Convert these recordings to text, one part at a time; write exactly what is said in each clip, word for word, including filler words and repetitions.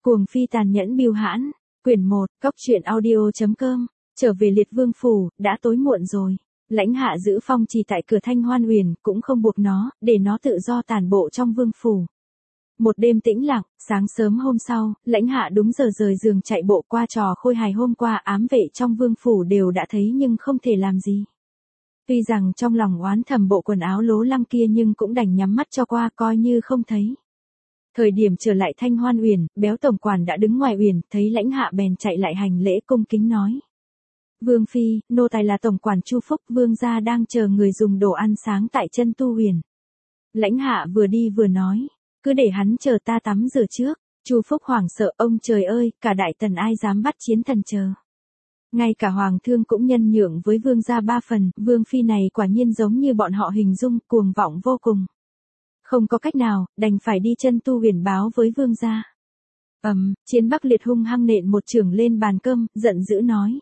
Cuồng phi tàn nhẫn bưu hãn, quyển một, cóc truyện audio.com, trở về Liệt Vương Phủ, đã tối muộn rồi. Lãnh Hạ giữ phong trì tại cửa Thanh Hoan Uyển, cũng không buộc nó, để nó tự do tản bộ trong vương phủ. Một đêm tĩnh lặng, sáng sớm hôm sau, Lãnh Hạ đúng giờ rời giường chạy bộ qua trò khôi hài hôm qua ám vệ trong vương phủ đều đã thấy nhưng không thể làm gì. Tuy rằng trong lòng oán thầm bộ quần áo lố lăng kia nhưng cũng đành nhắm mắt cho qua coi như không thấy. Thời điểm trở lại Thanh Hoan Uyển, béo tổng quản đã đứng ngoài uyển, thấy Lãnh Hạ bèn chạy lại hành lễ cung kính nói. Vương phi, nô tài là tổng quản Chu Phúc, vương gia đang chờ người dùng đồ ăn sáng tại chân tu uyển. Lãnh Hạ vừa đi vừa nói, cứ để hắn chờ ta tắm rửa trước. Chu Phúc hoảng sợ, ông trời ơi, cả đại tần ai dám bắt chiến thần chờ. Ngay cả hoàng thương cũng nhân nhượng với vương gia ba phần, vương phi này quả nhiên giống như bọn họ hình dung, cuồng vọng vô cùng. Không có cách nào, đành phải đi chân tu uyển báo với vương gia. Ầm, um, Chiến Bắc Liệt hung hăng nện một chưởng lên bàn cơm, giận dữ nói.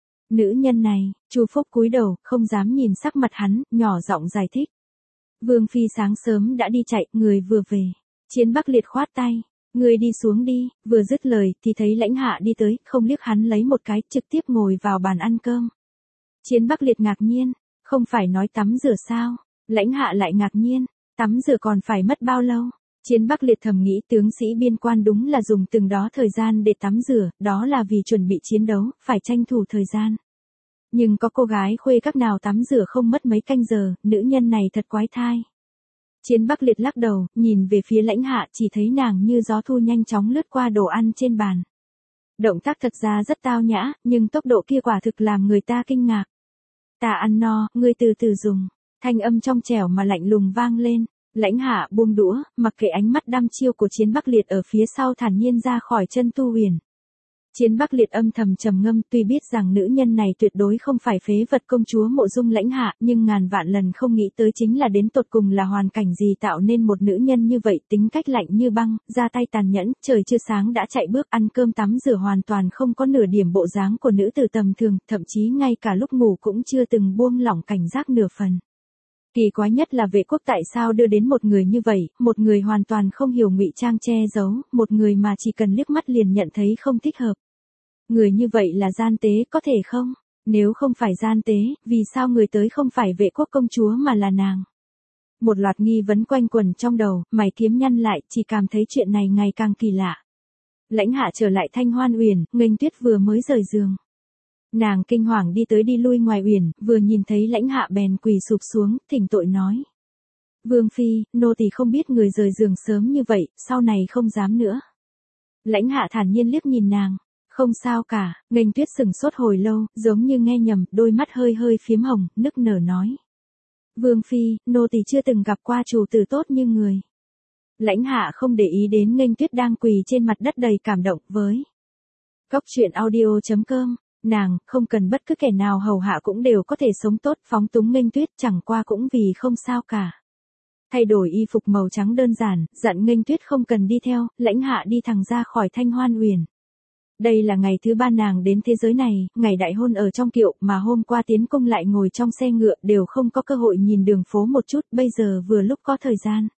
Nữ nhân này, Chu Phúc cúi đầu, không dám nhìn sắc mặt hắn, nhỏ giọng giải thích. Vương phi sáng sớm đã đi chạy, người vừa về. Chiến Bắc Liệt khoát tay, người đi xuống đi, vừa dứt lời thì thấy Lãnh Hạ đi tới, không liếc hắn lấy một cái, trực tiếp ngồi vào bàn ăn cơm. Chiến Bắc Liệt ngạc nhiên, không phải nói tắm rửa sao? Lãnh Hạ lại ngạc nhiên, tắm rửa còn phải mất bao lâu? Chiến Bắc Liệt thầm nghĩ tướng sĩ biên quan đúng là dùng từng đó thời gian để tắm rửa, đó là vì chuẩn bị chiến đấu, phải tranh thủ thời gian. Nhưng có cô gái khuê các nào tắm rửa không mất mấy canh giờ, nữ nhân này thật quái thai. Chiến Bắc Liệt lắc đầu, nhìn về phía Lãnh Hạ chỉ thấy nàng như gió thu nhanh chóng lướt qua đồ ăn trên bàn. Động tác thật ra rất tao nhã, nhưng tốc độ kia quả thực làm người ta kinh ngạc. Ta ăn no, ngươi từ từ dùng. Thanh âm trong trẻo mà lạnh lùng vang lên. Lãnh Hạ buông đũa, mặc kệ ánh mắt đăm chiêu của Chiến Bắc Liệt ở phía sau thản nhiên ra khỏi chân tu uyển. Chiến Bắc Liệt âm thầm trầm ngâm, tuy biết rằng nữ nhân này tuyệt đối không phải phế vật công chúa Mộ Dung Lãnh Hạ, nhưng ngàn vạn lần không nghĩ tới chính là đến tột cùng là hoàn cảnh gì tạo nên một nữ nhân như vậy, tính cách lạnh như băng, ra tay tàn nhẫn, trời chưa sáng đã chạy bước ăn cơm tắm rửa hoàn toàn không có nửa điểm bộ dáng của nữ tử tầm thường, thậm chí ngay cả lúc ngủ cũng chưa từng buông lỏng cảnh giác nửa phần. Kỳ quái nhất là vệ quốc tại sao đưa đến một người như vậy, một người hoàn toàn không hiểu ngụy trang che giấu, một người mà chỉ cần liếc mắt liền nhận thấy không thích hợp. Người như vậy là gian tế có thể không? Nếu không phải gian tế, vì sao người tới không phải vệ quốc công chúa mà là nàng? Một loạt nghi vấn quanh quẩn trong đầu, mày kiếm nhăn lại, chỉ cảm thấy chuyện này ngày càng kỳ lạ. Lãnh Hạ trở lại Thanh Hoan Uyển, Nghênh Tuyết vừa mới rời giường. Nàng kinh hoàng đi tới đi lui ngoài uyển, vừa nhìn thấy Lãnh Hạ bèn quỳ sụp xuống, thỉnh tội nói. Vương phi, nô tỳ không biết người rời giường sớm như vậy, sau này không dám nữa. Lãnh Hạ thản nhiên liếc nhìn nàng. Không sao cả, Nghênh Tuyết sừng sốt hồi lâu, giống như nghe nhầm, đôi mắt hơi hơi phiếm hồng, nức nở nói. Vương phi, nô tỳ chưa từng gặp qua chủ tử tốt như người. Lãnh Hạ không để ý đến Nghênh Tuyết đang quỳ trên mặt đất đầy cảm động với. Cóc truyện audio.com, nàng, không cần bất cứ kẻ nào hầu hạ cũng đều có thể sống tốt, phóng túng Nghênh Tuyết chẳng qua cũng vì không sao cả. Thay đổi y phục màu trắng đơn giản, dặn Nghênh Tuyết không cần đi theo, Lãnh Hạ đi thẳng ra khỏi Thanh Hoan Uyển. Đây là ngày thứ ba nàng đến thế giới này, ngày đại hôn ở trong kiệu mà hôm qua tiến cung lại ngồi trong xe ngựa đều không có cơ hội nhìn đường phố một chút, bây giờ vừa lúc có thời gian.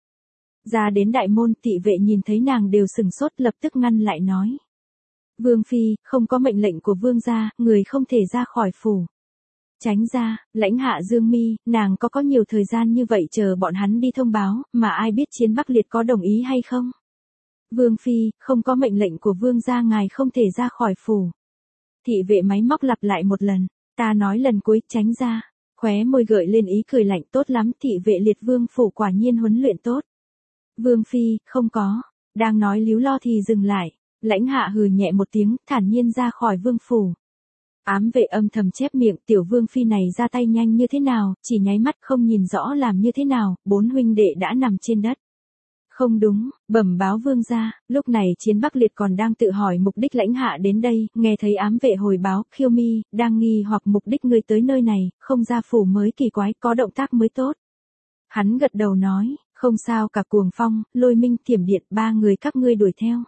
Ra đến đại môn, thị vệ nhìn thấy nàng đều sừng sốt lập tức ngăn lại nói. Vương phi, không có mệnh lệnh của vương gia, người không thể ra khỏi phủ. Tránh ra, Lãnh Hạ dương mi, nàng có có nhiều thời gian như vậy chờ bọn hắn đi thông báo, mà ai biết Chiến Bắc Liệt có đồng ý hay không? Vương phi, không có mệnh lệnh của vương gia ngài không thể ra khỏi phủ. Thị vệ máy móc lặp lại một lần, ta nói lần cuối, tránh ra. Khóe môi gợi lên ý cười lạnh, tốt lắm, thị vệ Liệt Vương phủ quả nhiên huấn luyện tốt. Vương phi, không có, đang nói líu lo thì dừng lại. Lãnh Hạ hừ nhẹ một tiếng, thản nhiên ra khỏi vương phủ. Ám vệ âm thầm chép miệng, tiểu vương phi này ra tay nhanh như thế nào, chỉ nháy mắt không nhìn rõ làm như thế nào, bốn huynh đệ đã nằm trên đất. Không đúng, bẩm báo vương gia, lúc này Chiến Bắc Liệt còn đang tự hỏi mục đích Lãnh Hạ đến đây, nghe thấy ám vệ hồi báo, Khiêu Mi, đang nghi hoặc mục đích ngươi tới nơi này, không ra phủ mới kỳ quái, có động tác mới tốt. Hắn gật đầu nói, không sao cả, Cuồng Phong, Lôi Minh, Thiểm Điện, ba người các ngươi đuổi theo.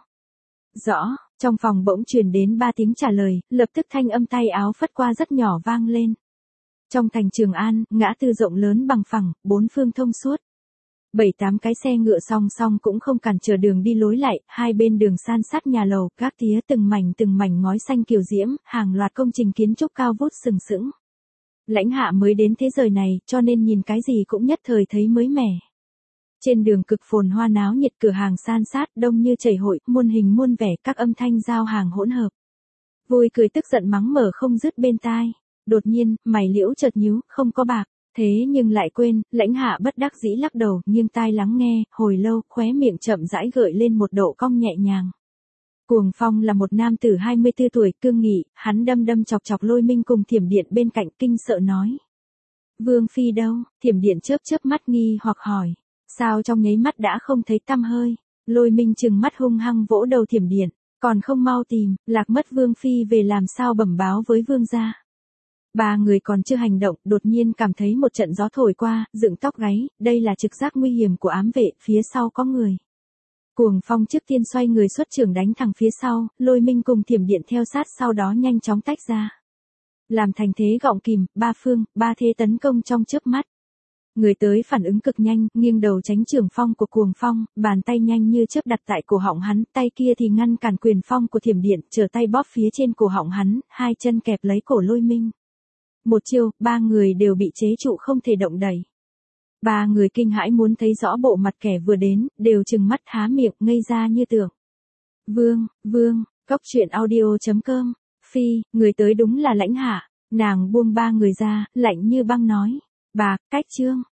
Rõ, trong phòng bỗng truyền đến ba tiếng trả lời, lập tức thanh âm tay áo phất qua rất nhỏ vang lên. Trong thành Trường An, ngã tư rộng lớn bằng phẳng, bốn phương thông suốt. Bảy tám cái xe ngựa song song cũng không cản trở đường đi lối lại, hai bên đường san sát nhà lầu, các tía từng mảnh từng mảnh ngói xanh kiều diễm, hàng loạt công trình kiến trúc cao vút sừng sững. Lãnh Hạ mới đến thế giới này, cho nên nhìn cái gì cũng nhất thời thấy mới mẻ. Trên đường cực phồn hoa náo nhiệt, cửa hàng san sát, đông như chảy hội, muôn hình muôn vẻ, các âm thanh giao hàng hỗn hợp. Vui cười tức giận mắng mở không dứt bên tai. Đột nhiên, mày Liễu chợt nhíu, không có bạc. Thế nhưng lại quên, Lãnh Hạ bất đắc dĩ lắc đầu, nghiêng tai lắng nghe, hồi lâu, khóe miệng chậm rãi gợi lên một độ cong nhẹ nhàng. Cuồng Phong là một nam tử hai mươi tư tuổi, cương nghị, hắn đâm đâm chọc chọc Lôi Minh cùng Thiểm Điện bên cạnh, kinh sợ nói. Vương phi đâu? Thiểm Điện chớp chớp mắt nghi hoặc hỏi. Sao trong nháy mắt đã không thấy tăm hơi? Lôi Minh trừng mắt hung hăng vỗ đầu Thiểm Điện, còn không mau tìm, lạc mất Vương phi về làm sao bẩm báo với vương gia. Ba người còn chưa hành động, đột nhiên cảm thấy một trận gió thổi qua, dựng tóc gáy, đây là trực giác nguy hiểm của ám vệ, phía sau có người. Cuồng Phong trước tiên xoay người xuất trưởng đánh thẳng phía sau, Lôi Minh cùng Thiểm Điện theo sát sau đó nhanh chóng tách ra. Làm thành thế gọng kìm, ba phương, ba thế tấn công trong chớp mắt. Người tới phản ứng cực nhanh, nghiêng đầu tránh trưởng phong của Cuồng Phong, bàn tay nhanh như chớp đặt tại cổ họng hắn, tay kia thì ngăn cản quyền phong của Thiểm Điện, trở tay bóp phía trên cổ họng hắn, hai chân kẹp lấy cổ Lôi Minh. Một chiêu, ba người đều bị chế trụ không thể động đậy. Ba người kinh hãi muốn thấy rõ bộ mặt kẻ vừa đến, đều trừng mắt há miệng, ngây ra như tưởng. Vương, vương, cốc truyện audio chấm com, phi, người tới đúng là Lãnh Hạ. Nàng buông ba người ra, lạnh như băng nói. Bà, cách trương.